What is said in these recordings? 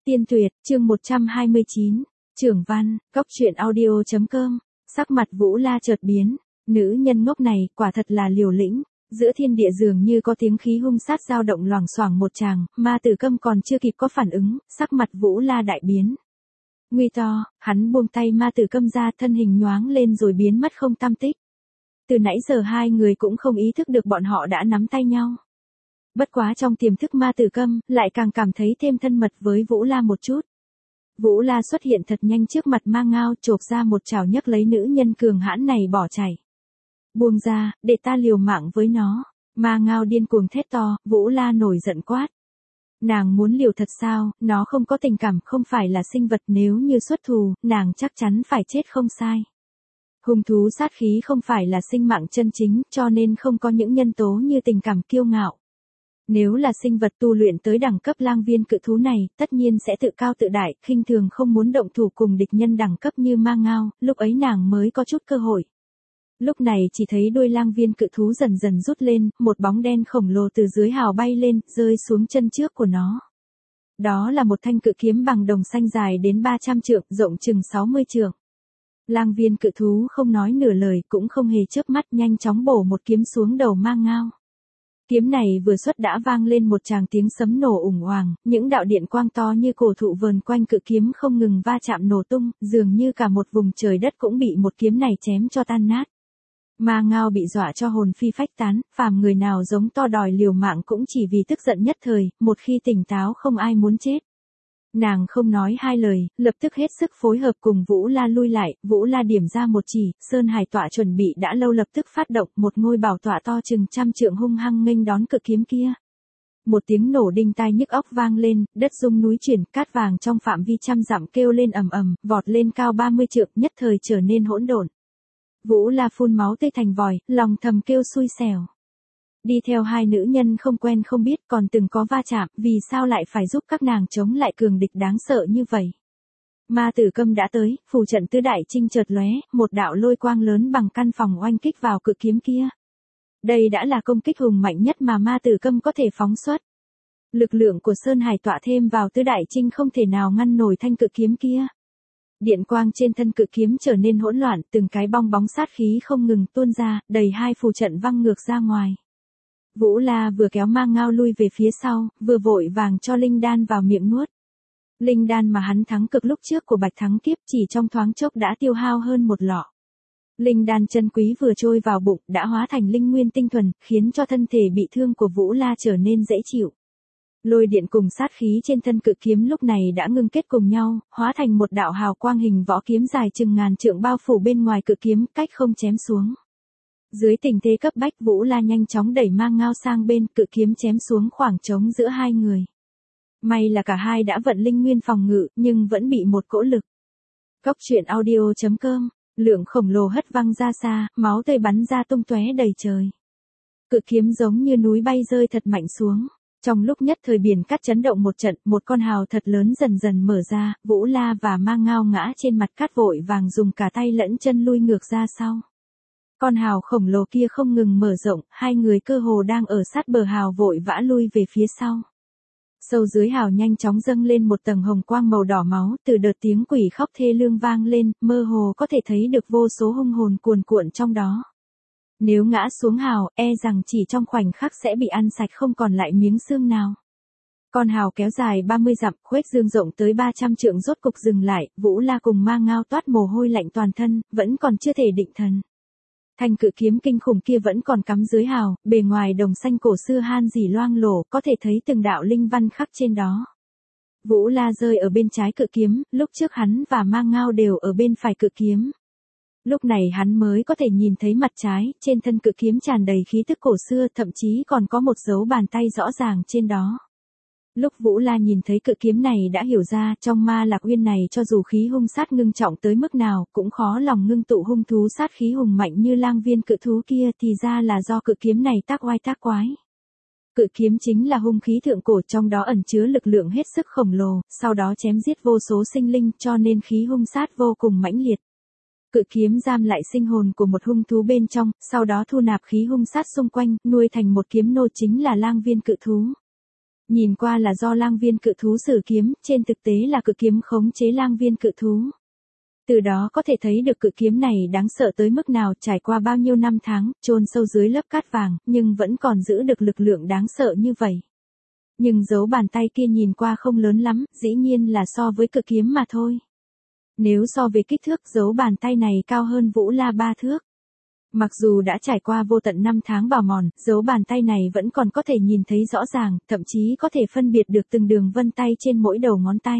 Tiên tuyệt, chương 129, Trưởng văn, Cóc truyện audio.com. Sắc mặt Vũ La chợt biến, nữ nhân ngốc này quả thật là liều lĩnh, giữa thiên địa dường như có tiếng khí hung sát dao động loảng xoảng một tràng, Ma Tử Câm còn chưa kịp có phản ứng, sắc mặt Vũ La đại biến. Nguy to, hắn buông tay Ma Tử Câm ra, thân hình nhoáng lên rồi biến mất không tăm tích. Từ nãy giờ hai người cũng không ý thức được bọn họ đã nắm tay nhau. Bất quá trong tiềm thức Ma Tử Câm, lại càng cảm thấy thêm thân mật với Vũ La một chút. Vũ La xuất hiện thật nhanh trước mặt Ma Ngao, chộp ra một chảo nhấc lấy nữ nhân cường hãn này bỏ chạy. Buông ra, để ta liều mạng với nó. Ma Ngao điên cuồng thét to, Vũ La nổi giận quát. Nàng muốn liều thật sao, nó không có tình cảm, không phải là sinh vật, nếu như xuất thù, nàng chắc chắn phải chết không sai. Hung thú sát khí không phải là sinh mạng chân chính, cho nên không có những nhân tố như tình cảm kiêu ngạo. Nếu là sinh vật tu luyện tới đẳng cấp lang viên cự thú này, tất nhiên sẽ tự cao tự đại, khinh thường không muốn động thủ cùng địch nhân đẳng cấp như Ma Ngao, lúc ấy nàng mới có chút cơ hội. Lúc này chỉ thấy đuôi lang viên cự thú dần dần rút lên, một bóng đen khổng lồ từ dưới hào bay lên, rơi xuống chân trước của nó. Đó là một thanh cự kiếm bằng đồng xanh dài đến 300 trượng, rộng chừng 60 trượng. Lang viên cự thú không nói nửa lời, cũng không hề chớp mắt, nhanh chóng bổ một kiếm xuống đầu Ma Ngao. Kiếm này vừa xuất đã vang lên một tràng tiếng sấm nổ ủng hoàng, những đạo điện quang to như cổ thụ vờn quanh cự kiếm không ngừng va chạm nổ tung, dường như cả một vùng trời đất cũng bị một kiếm này chém cho tan nát. Ma Ngao bị dọa cho hồn phi phách tán, phàm người nào giống to đòi liều mạng cũng chỉ vì tức giận nhất thời, một khi tỉnh táo không ai muốn chết. Nàng không nói hai lời, lập tức hết sức phối hợp cùng Vũ La lui lại, Vũ La điểm ra một chỉ, Sơn Hải tọa chuẩn bị đã lâu lập tức phát động, một ngôi bảo tọa to chừng 100 trượng hung hăng nghênh đón cự kiếm kia. Một tiếng nổ đinh tai nhức óc vang lên, đất rung núi chuyển, cát vàng trong phạm vi trăm dặm kêu lên ầm ầm, vọt lên cao 30 trượng, nhất thời trở nên hỗn độn. Vũ La phun máu tươi thành vòi, lòng thầm kêu xui xẻo. Đi theo hai nữ nhân không quen không biết, còn từng có va chạm, vì sao lại phải giúp các nàng chống lại cường địch đáng sợ như vậy. Ma Tử Câm đã tới, phù trận tứ đại trinh chợt lóe, một đạo lôi quang lớn bằng căn phòng oanh kích vào cự kiếm kia. Đây đã là công kích hùng mạnh nhất mà Ma Tử Câm có thể phóng xuất. Lực lượng của Sơn Hải tọa thêm vào tứ đại trinh không thể nào ngăn nổi thanh cự kiếm kia. Điện quang trên thân cự kiếm trở nên hỗn loạn, từng cái bong bóng sát khí không ngừng tuôn ra, đầy hai phù trận văng ngược ra ngoài. Vũ La vừa kéo Ma Ngao lui về phía sau, vừa vội vàng cho linh đan vào miệng nuốt. Linh đan mà hắn thắng cực lúc trước của Bạch Thắng Kiếp chỉ trong thoáng chốc đã tiêu hao hơn một lọ. Linh đan chân quý vừa trôi vào bụng, đã hóa thành linh nguyên tinh thuần, khiến cho thân thể bị thương của Vũ La trở nên dễ chịu. Lôi điện cùng sát khí trên thân cự kiếm lúc này đã ngưng kết cùng nhau, hóa thành một đạo hào quang hình võ kiếm dài chừng ngàn trượng bao phủ bên ngoài cự kiếm, cách không chém xuống. Dưới tình thế cấp bách, Vũ La nhanh chóng đẩy Ma Ngao sang bên, cự kiếm chém xuống khoảng trống giữa hai người. May là cả hai đã vận linh nguyên phòng ngự, nhưng vẫn bị một cỗ lực. Cóc truyện audio.com, lượng khổng lồ hất văng ra xa, máu tươi bắn ra tung tóe đầy trời. Cự kiếm giống như núi bay rơi thật mạnh xuống. Trong lúc nhất thời biển cát chấn động một trận, một con hào thật lớn dần dần mở ra, Vũ La và Ma Ngao ngã trên mặt cát vội vàng dùng cả tay lẫn chân lui ngược ra sau. Con hào khổng lồ kia không ngừng mở rộng, hai người cơ hồ đang ở sát bờ hào vội vã lui về phía sau. Sâu dưới hào nhanh chóng dâng lên một tầng hồng quang màu đỏ máu, từ đợt tiếng quỷ khóc thê lương vang lên, mơ hồ có thể thấy được vô số hung hồn cuồn cuộn trong đó. Nếu ngã xuống hào, e rằng chỉ trong khoảnh khắc sẽ bị ăn sạch không còn lại miếng xương nào. Con hào kéo dài 30 dặm, khuếch dương rộng tới 300 trượng rốt cục dừng lại, Vũ La cùng Ma Ngao toát mồ hôi lạnh toàn thân, vẫn còn chưa thể định thần. Thanh cự kiếm kinh khủng kia vẫn còn cắm dưới hào, bề ngoài đồng xanh cổ xưa han dỉ loang lổ, có thể thấy từng đạo linh văn khắc trên đó. Vũ La rơi ở bên trái cự kiếm, lúc trước hắn và Ma Ngao đều ở bên phải cự kiếm. Lúc này hắn mới có thể nhìn thấy mặt trái, trên thân cự kiếm tràn đầy khí tức cổ xưa, thậm chí còn có một dấu bàn tay rõ ràng trên đó. Lúc Vũ La nhìn thấy cự kiếm này đã hiểu ra, trong Ma Lạc Uyên này cho dù khí hung sát ngưng trọng tới mức nào, cũng khó lòng ngưng tụ hung thú sát khí hùng mạnh như lang viên cự thú kia, thì ra là do cự kiếm này tác oai tác quái. Cự kiếm chính là hung khí thượng cổ, trong đó ẩn chứa lực lượng hết sức khổng lồ, sau đó chém giết vô số sinh linh, cho nên khí hung sát vô cùng mãnh liệt. Cự kiếm giam lại sinh hồn của một hung thú bên trong, sau đó thu nạp khí hung sát xung quanh, nuôi thành một kiếm nô chính là lang viên cự thú. Nhìn qua là do lang viên cự thú sử kiếm, trên thực tế là cự kiếm khống chế lang viên cự thú. Từ đó có thể thấy được cự kiếm này đáng sợ tới mức nào, trải qua bao nhiêu năm tháng, chôn sâu dưới lớp cát vàng, nhưng vẫn còn giữ được lực lượng đáng sợ như vậy. Nhưng dấu bàn tay kia nhìn qua không lớn lắm, dĩ nhiên là so với cự kiếm mà thôi. Nếu so về kích thước, dấu bàn tay này cao hơn Vũ La 3 thước. Mặc dù đã trải qua vô tận năm tháng bào mòn, dấu bàn tay này vẫn còn có thể nhìn thấy rõ ràng, thậm chí có thể phân biệt được từng đường vân tay trên mỗi đầu ngón tay.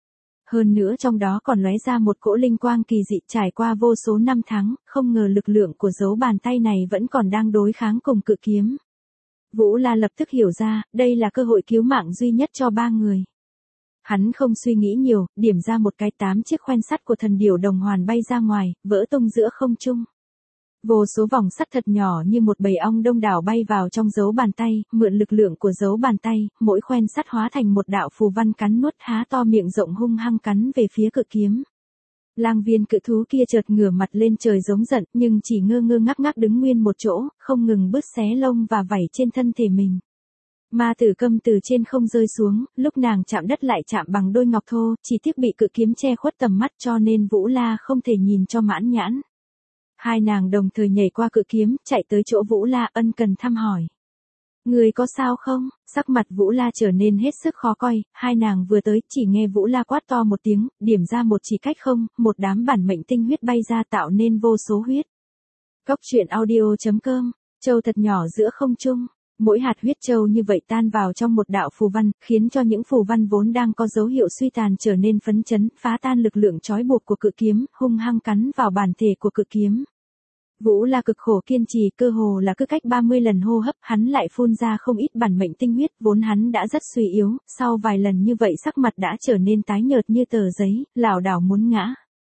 Hơn nữa trong đó còn lóe ra một cỗ linh quang kỳ dị, trải qua vô số năm tháng, không ngờ lực lượng của dấu bàn tay này vẫn còn đang đối kháng cùng cự kiếm. Vũ La lập tức hiểu ra, đây là cơ hội cứu mạng duy nhất cho ba người. Hắn không suy nghĩ nhiều, điểm ra một cái 8 chiếc khoen sắt của thần điểu đồng hoàn bay ra ngoài, vỡ tung giữa không trung. Vô số vòng sắt thật nhỏ như một bầy ong đông đảo bay vào trong dấu bàn tay, mượn lực lượng của dấu bàn tay, mỗi khoen sắt hóa thành một đạo phù văn cắn nuốt, há to miệng rộng hung hăng cắn về phía cự kiếm. Lang viên cự thú kia chợt ngửa mặt lên trời giống giận, nhưng chỉ ngơ ngơ ngác ngác đứng nguyên một chỗ, không ngừng bứt xé lông và vảy trên thân thể mình. Ma Tử Câm từ trên không rơi xuống, lúc nàng chạm đất lại chạm bằng đôi ngọc thô, chỉ tiếc bị cự kiếm che khuất tầm mắt cho nên Vũ La không thể nhìn cho mãn nhãn. Hai nàng đồng thời nhảy qua cự kiếm, chạy tới chỗ Vũ La, ân cần thăm hỏi. Người có sao không? Sắc mặt Vũ La trở nên hết sức khó coi, hai nàng vừa tới, chỉ nghe Vũ La quát to một tiếng, điểm ra một chỉ cách không, một đám bản mệnh tinh huyết bay ra tạo nên vô số huyết. Cốc truyện audio.com, châu thật nhỏ giữa không trung. Mỗi hạt huyết châu như vậy tan vào trong một đạo phù văn, khiến cho những phù văn vốn đang có dấu hiệu suy tàn trở nên phấn chấn, phá tan lực lượng trói buộc của cự kiếm, hung hăng cắn vào bản thể của cự kiếm. Vũ La cực khổ kiên trì, cơ hồ là cứ cách 30 lần hô hấp, hắn lại phun ra không ít bản mệnh tinh huyết, vốn hắn đã rất suy yếu, sau vài lần như vậy sắc mặt đã trở nên tái nhợt như tờ giấy, lảo đảo muốn ngã.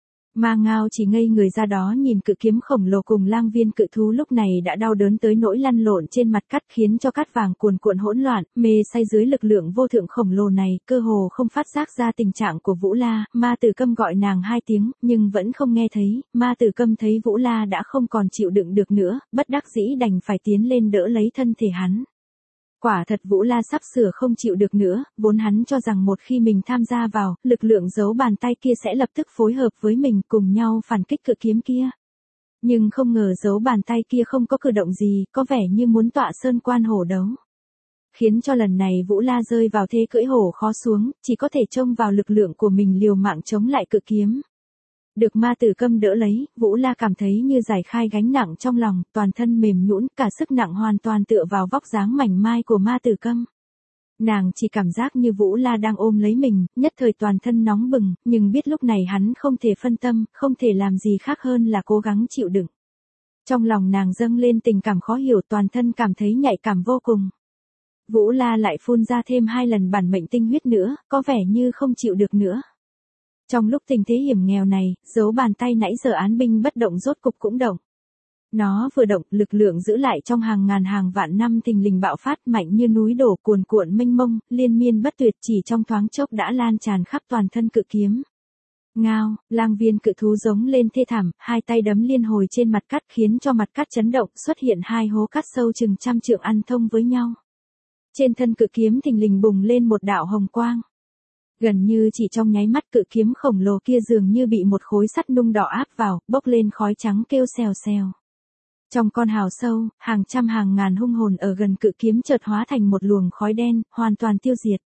Ma Ngao chỉ ngây người ra đó nhìn cự kiếm khổng lồ cùng lang viên cự thú lúc này đã đau đớn tới nỗi lăn lộn trên mặt cát, khiến cho cát vàng cuồn cuộn hỗn loạn, mê say dưới lực lượng vô thượng khổng lồ này, cơ hồ không phát giác ra tình trạng của Vũ La. Ma Tử Câm gọi nàng 2 tiếng, nhưng vẫn không nghe thấy. Ma Tử Câm thấy Vũ La đã không còn chịu đựng được nữa, bất đắc dĩ đành phải tiến lên đỡ lấy thân thể hắn. Quả thật Vũ La sắp sửa không chịu được nữa, vốn hắn cho rằng một khi mình tham gia vào, lực lượng dấu bàn tay kia sẽ lập tức phối hợp với mình cùng nhau phản kích cự kiếm kia. Nhưng không ngờ dấu bàn tay kia không có cử động gì, có vẻ như muốn tọa sơn quan hổ đấu. Khiến cho lần này Vũ La rơi vào thế cưỡi hổ khó xuống, chỉ có thể trông vào lực lượng của mình liều mạng chống lại cự kiếm. Được Ma Tử Câm đỡ lấy, Vũ La cảm thấy như giải khai gánh nặng trong lòng, toàn thân mềm nhũn, cả sức nặng hoàn toàn tựa vào vóc dáng mảnh mai của Ma Tử Câm. Nàng chỉ cảm giác như Vũ La đang ôm lấy mình, nhất thời toàn thân nóng bừng, nhưng biết lúc này hắn không thể phân tâm, không thể làm gì khác hơn là cố gắng chịu đựng. Trong lòng nàng dâng lên tình cảm khó hiểu, toàn thân cảm thấy nhạy cảm vô cùng. Vũ La lại phun ra thêm 2 lần bản mệnh tinh huyết nữa, có vẻ như không chịu được nữa. Trong lúc tình thế hiểm nghèo này, dấu bàn tay nãy giờ án binh bất động rốt cục cũng động. Nó vừa động, lực lượng giữ lại trong hàng ngàn hàng vạn năm thình lình bạo phát, mạnh như núi đổ, cuồn cuộn mênh mông, liên miên bất tuyệt, chỉ trong thoáng chốc đã lan tràn khắp toàn thân cự kiếm. Ngao, lang viên cự thú giống lên thê thảm, 2 tay đấm liên hồi trên mặt cát, khiến cho mặt cát chấn động, xuất hiện 2 hố cát sâu chừng 100 trượng ăn thông với nhau. Trên thân cự kiếm thình lình bùng lên một đạo hồng quang. Gần như chỉ trong nháy mắt, cự kiếm khổng lồ kia dường như bị một khối sắt nung đỏ áp vào, bốc lên khói trắng kêu xèo xèo. Trong con hào sâu, hàng trăm hàng ngàn hung hồn ở gần cự kiếm chợt hóa thành một luồng khói đen, hoàn toàn tiêu diệt.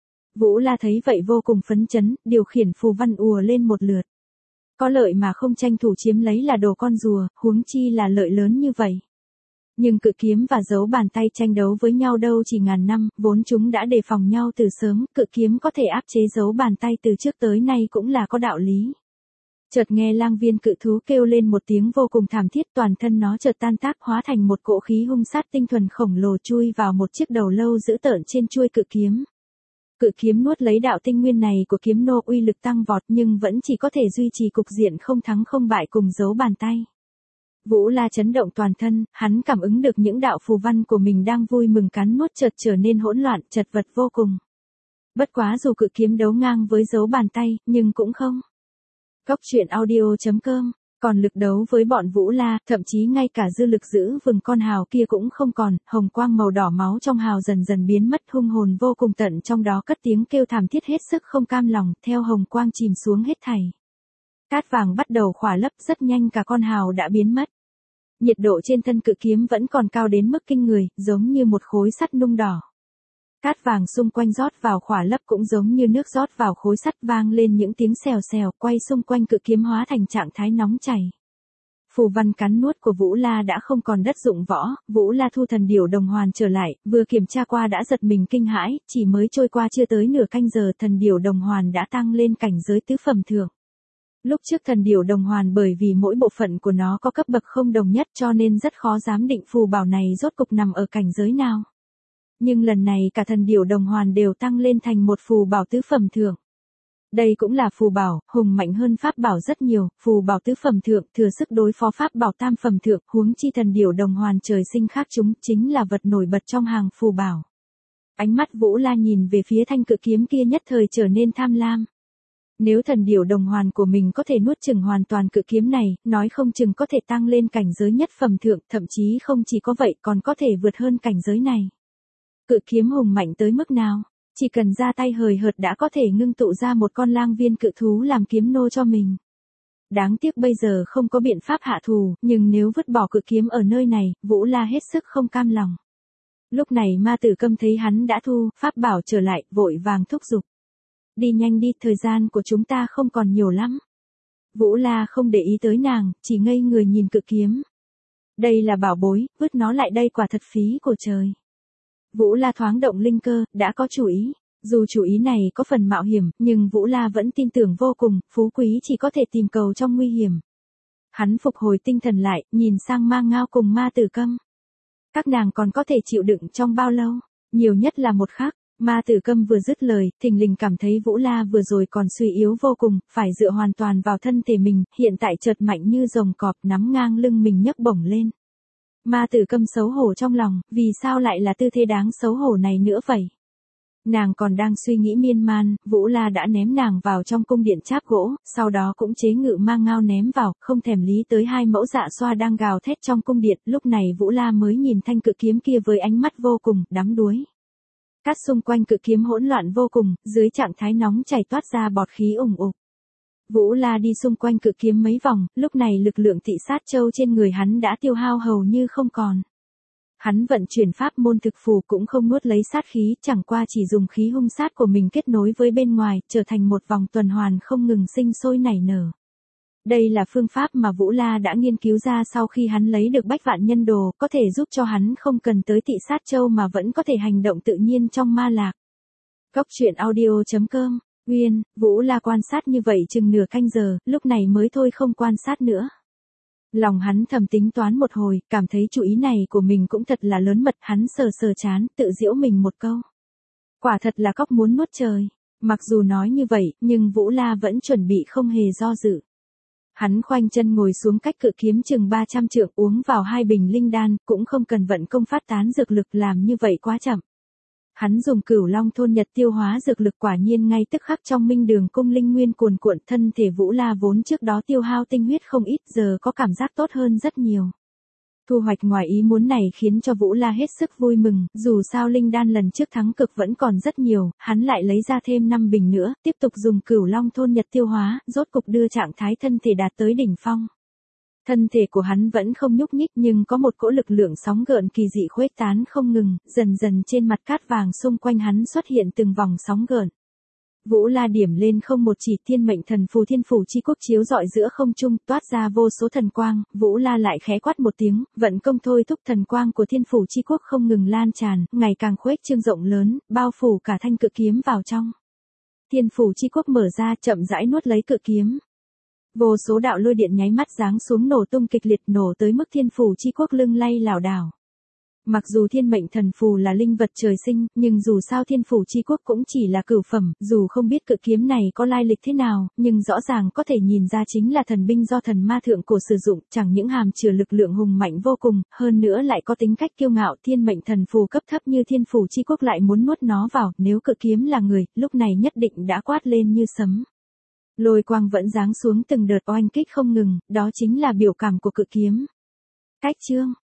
Vũ La thấy vậy vô cùng phấn chấn, điều khiển phù văn ùa lên một lượt. Có lợi mà không tranh thủ chiếm lấy là đồ con rùa, huống chi là lợi lớn như vậy. Nhưng cự kiếm và dấu bàn tay tranh đấu với nhau đâu chỉ ngàn năm, vốn chúng đã đề phòng nhau từ sớm, cự kiếm có thể áp chế dấu bàn tay từ trước tới nay cũng là có đạo lý. Chợt nghe lang viên cự thú kêu lên một tiếng vô cùng thảm thiết, toàn thân nó chợt tan tác hóa thành một cỗ khí hung sát tinh thuần khổng lồ chui vào một chiếc đầu lâu dữ tợn trên chuôi cự kiếm. Cự kiếm nuốt lấy đạo tinh nguyên này của kiếm nô, uy lực tăng vọt nhưng vẫn chỉ có thể duy trì cục diện không thắng không bại cùng dấu bàn tay. Vũ La chấn động toàn thân, hắn cảm ứng được những đạo phù văn của mình đang vui mừng cắn nuốt chợt trở nên hỗn loạn, chật vật vô cùng. Bất quá dù cự kiếm đấu ngang với dấu bàn tay, nhưng cũng không. Cốc truyện audio.com Còn lực đấu với bọn Vũ La, thậm chí ngay cả dư lực giữ vừng con hào kia cũng không còn, hồng quang màu đỏ máu trong hào dần dần biến mất, hung hồn vô cùng tận trong đó cất tiếng kêu thảm thiết hết sức không cam lòng, theo hồng quang chìm xuống hết thảy. Cát vàng bắt đầu khỏa lấp, rất nhanh cả con hào đã biến mất. Nhiệt độ trên thân cự kiếm vẫn còn cao đến mức kinh người, giống như một khối sắt nung đỏ. Cát vàng xung quanh rót vào khỏa lấp cũng giống như nước rót vào khối sắt, vang lên những tiếng xèo xèo, quay xung quanh cự kiếm hóa thành trạng thái nóng chảy. Phù văn cắn nuốt của Vũ La đã không còn đất dụng võ, Vũ La thu thần điểu đồng hoàn trở lại, vừa kiểm tra qua đã giật mình kinh hãi, chỉ mới trôi qua chưa tới nửa canh giờ thần điểu đồng hoàn đã tăng lên cảnh giới tứ phẩm thượng. Lúc trước thần điểu đồng hoàn bởi vì mỗi bộ phận của nó có cấp bậc không đồng nhất cho nên rất khó giám định phù bảo này rốt cục nằm ở cảnh giới nào. Nhưng lần này cả thần điểu đồng hoàn đều tăng lên thành một phù bảo tứ phẩm thượng. Đây cũng là phù bảo, hùng mạnh hơn pháp bảo rất nhiều, phù bảo tứ phẩm thượng thừa sức đối phó pháp bảo tam phẩm thượng, huống chi thần điểu đồng hoàn trời sinh khác chúng, chính là vật nổi bật trong hàng phù bảo. Ánh mắt Vũ La nhìn về phía thanh cự kiếm kia nhất thời trở nên tham lam. Nếu thần điểu đồng hoàn của mình có thể nuốt chửng hoàn toàn cự kiếm này, nói không chừng có thể tăng lên cảnh giới nhất phẩm thượng, thậm chí không chỉ có vậy còn có thể vượt hơn cảnh giới này. Cự kiếm hùng mạnh tới mức nào? Chỉ cần ra tay hời hợt đã có thể ngưng tụ ra một con lang viên cự thú làm kiếm nô cho mình. Đáng tiếc bây giờ không có biện pháp hạ thù, nhưng nếu vứt bỏ cự kiếm ở nơi này, Vũ La hết sức không cam lòng. Lúc này Ma Tử Câm thấy hắn đã thu pháp bảo trở lại, vội vàng thúc giục. Đi nhanh đi, thời gian của chúng ta không còn nhiều lắm. Vũ La không để ý tới nàng, chỉ ngây người nhìn cự kiếm. Đây là bảo bối, vứt nó lại đây quả thật phí của trời. Vũ La thoáng động linh cơ, đã có chủ ý. Dù chủ ý này có phần mạo hiểm, nhưng Vũ La vẫn tin tưởng vô cùng, phú quý chỉ có thể tìm cầu trong nguy hiểm. Hắn phục hồi tinh thần lại, nhìn sang Ma Ngao cùng Ma Tử Câm. Các nàng còn có thể chịu đựng trong bao lâu? Nhiều nhất là một khắc. Ma Tử Câm vừa dứt lời, thình lình cảm thấy Vũ La vừa rồi còn suy yếu vô cùng, phải dựa hoàn toàn vào thân thể mình, hiện tại chợt mạnh như rồng cọp nắm ngang lưng mình nhấc bổng lên. Ma Tử Câm xấu hổ trong lòng, vì sao lại là tư thế đáng xấu hổ này nữa vậy? Nàng còn đang suy nghĩ miên man, Vũ La đã ném nàng vào trong cung điện cháp gỗ, sau đó cũng chế ngự Ma Ngao ném vào, không thèm lý tới hai mẫu dạ xoa đang gào thét trong cung điện, lúc này Vũ La mới nhìn thanh cự kiếm kia với ánh mắt vô cùng đắm đuối. Cát xung quanh cự kiếm hỗn loạn vô cùng, dưới trạng thái nóng chảy toát ra bọt khí ủng ục. Vũ La đi xung quanh cự kiếm mấy vòng, lúc này lực lượng thị sát châu trên người hắn đã tiêu hao hầu như không còn. Hắn vận chuyển pháp môn thực phù cũng không nuốt lấy sát khí, chẳng qua chỉ dùng khí hung sát của mình kết nối với bên ngoài, trở thành một vòng tuần hoàn không ngừng sinh sôi nảy nở. Đây là phương pháp mà Vũ La đã nghiên cứu ra sau khi hắn lấy được Bách Vạn Nhân Đồ, có thể giúp cho hắn không cần tới thị sát châu mà vẫn có thể hành động tự nhiên trong ma lạc. Góc truyện audio.com, Nguyên, Vũ La quan sát như vậy chừng nửa canh giờ, lúc này mới thôi không quan sát nữa. Lòng hắn thầm tính toán một hồi, cảm thấy chủ ý này của mình cũng thật là lớn mật, hắn sờ sờ chán, tự giễu mình một câu. Quả thật là cóc muốn nuốt trời. Mặc dù nói như vậy, nhưng Vũ La vẫn chuẩn bị không hề do dự. Hắn khoanh chân ngồi xuống cách cự kiếm chừng 300 trượng, uống vào 2 bình linh đan, cũng không cần vận công phát tán dược lực, làm như vậy quá chậm. Hắn dùng Cửu Long thôn nhật tiêu hóa dược lực, quả nhiên ngay tức khắc trong Minh Đường cung linh nguyên cuồn cuộn, thân thể Vũ La vốn trước đó tiêu hao tinh huyết không ít, giờ có cảm giác tốt hơn rất nhiều. Thu hoạch ngoài ý muốn này khiến cho Vũ La hết sức vui mừng, dù sao linh đan lần trước thắng cực vẫn còn rất nhiều, hắn lại lấy ra thêm 5 bình nữa, tiếp tục dùng Cửu Long thôn nhật tiêu hóa, rốt cục đưa trạng thái thân thể đạt tới đỉnh phong. Thân thể của hắn vẫn không nhúc nhích nhưng có một cỗ lực lượng sóng gợn kỳ dị khuếch tán không ngừng, dần dần trên mặt cát vàng xung quanh hắn xuất hiện từng vòng sóng gợn. Vũ La điểm lên không một chỉ, thiên mệnh thần phù thiên phủ chi quốc chiếu rọi giữa không trung, toát ra vô số thần quang, Vũ La lại khẽ quát một tiếng, vận công thôi thúc thần quang của thiên phủ chi quốc không ngừng lan tràn, ngày càng khuếch trương rộng lớn, bao phủ cả thanh cự kiếm vào trong. Thiên phủ chi quốc mở ra, chậm rãi nuốt lấy cự kiếm. Vô số đạo lôi điện nháy mắt giáng xuống nổ tung kịch liệt, nổ tới mức thiên phủ chi quốc lưng lay lảo đảo. Mặc dù thiên mệnh thần phù là linh vật trời sinh, nhưng dù sao thiên phủ chi quốc cũng chỉ là cửu phẩm, dù không biết cự kiếm này có lai lịch thế nào, nhưng rõ ràng có thể nhìn ra chính là thần binh do thần ma thượng cổ sử dụng, chẳng những hàm chứa lực lượng hùng mạnh vô cùng, hơn nữa lại có tính cách kiêu ngạo. Thiên mệnh thần phù cấp thấp như thiên phủ chi quốc lại muốn nuốt nó vào, nếu cự kiếm là người, lúc này nhất định đã quát lên như sấm. Lôi quang vẫn giáng xuống từng đợt oanh kích không ngừng, đó chính là biểu cảm của cự kiếm. Cách chương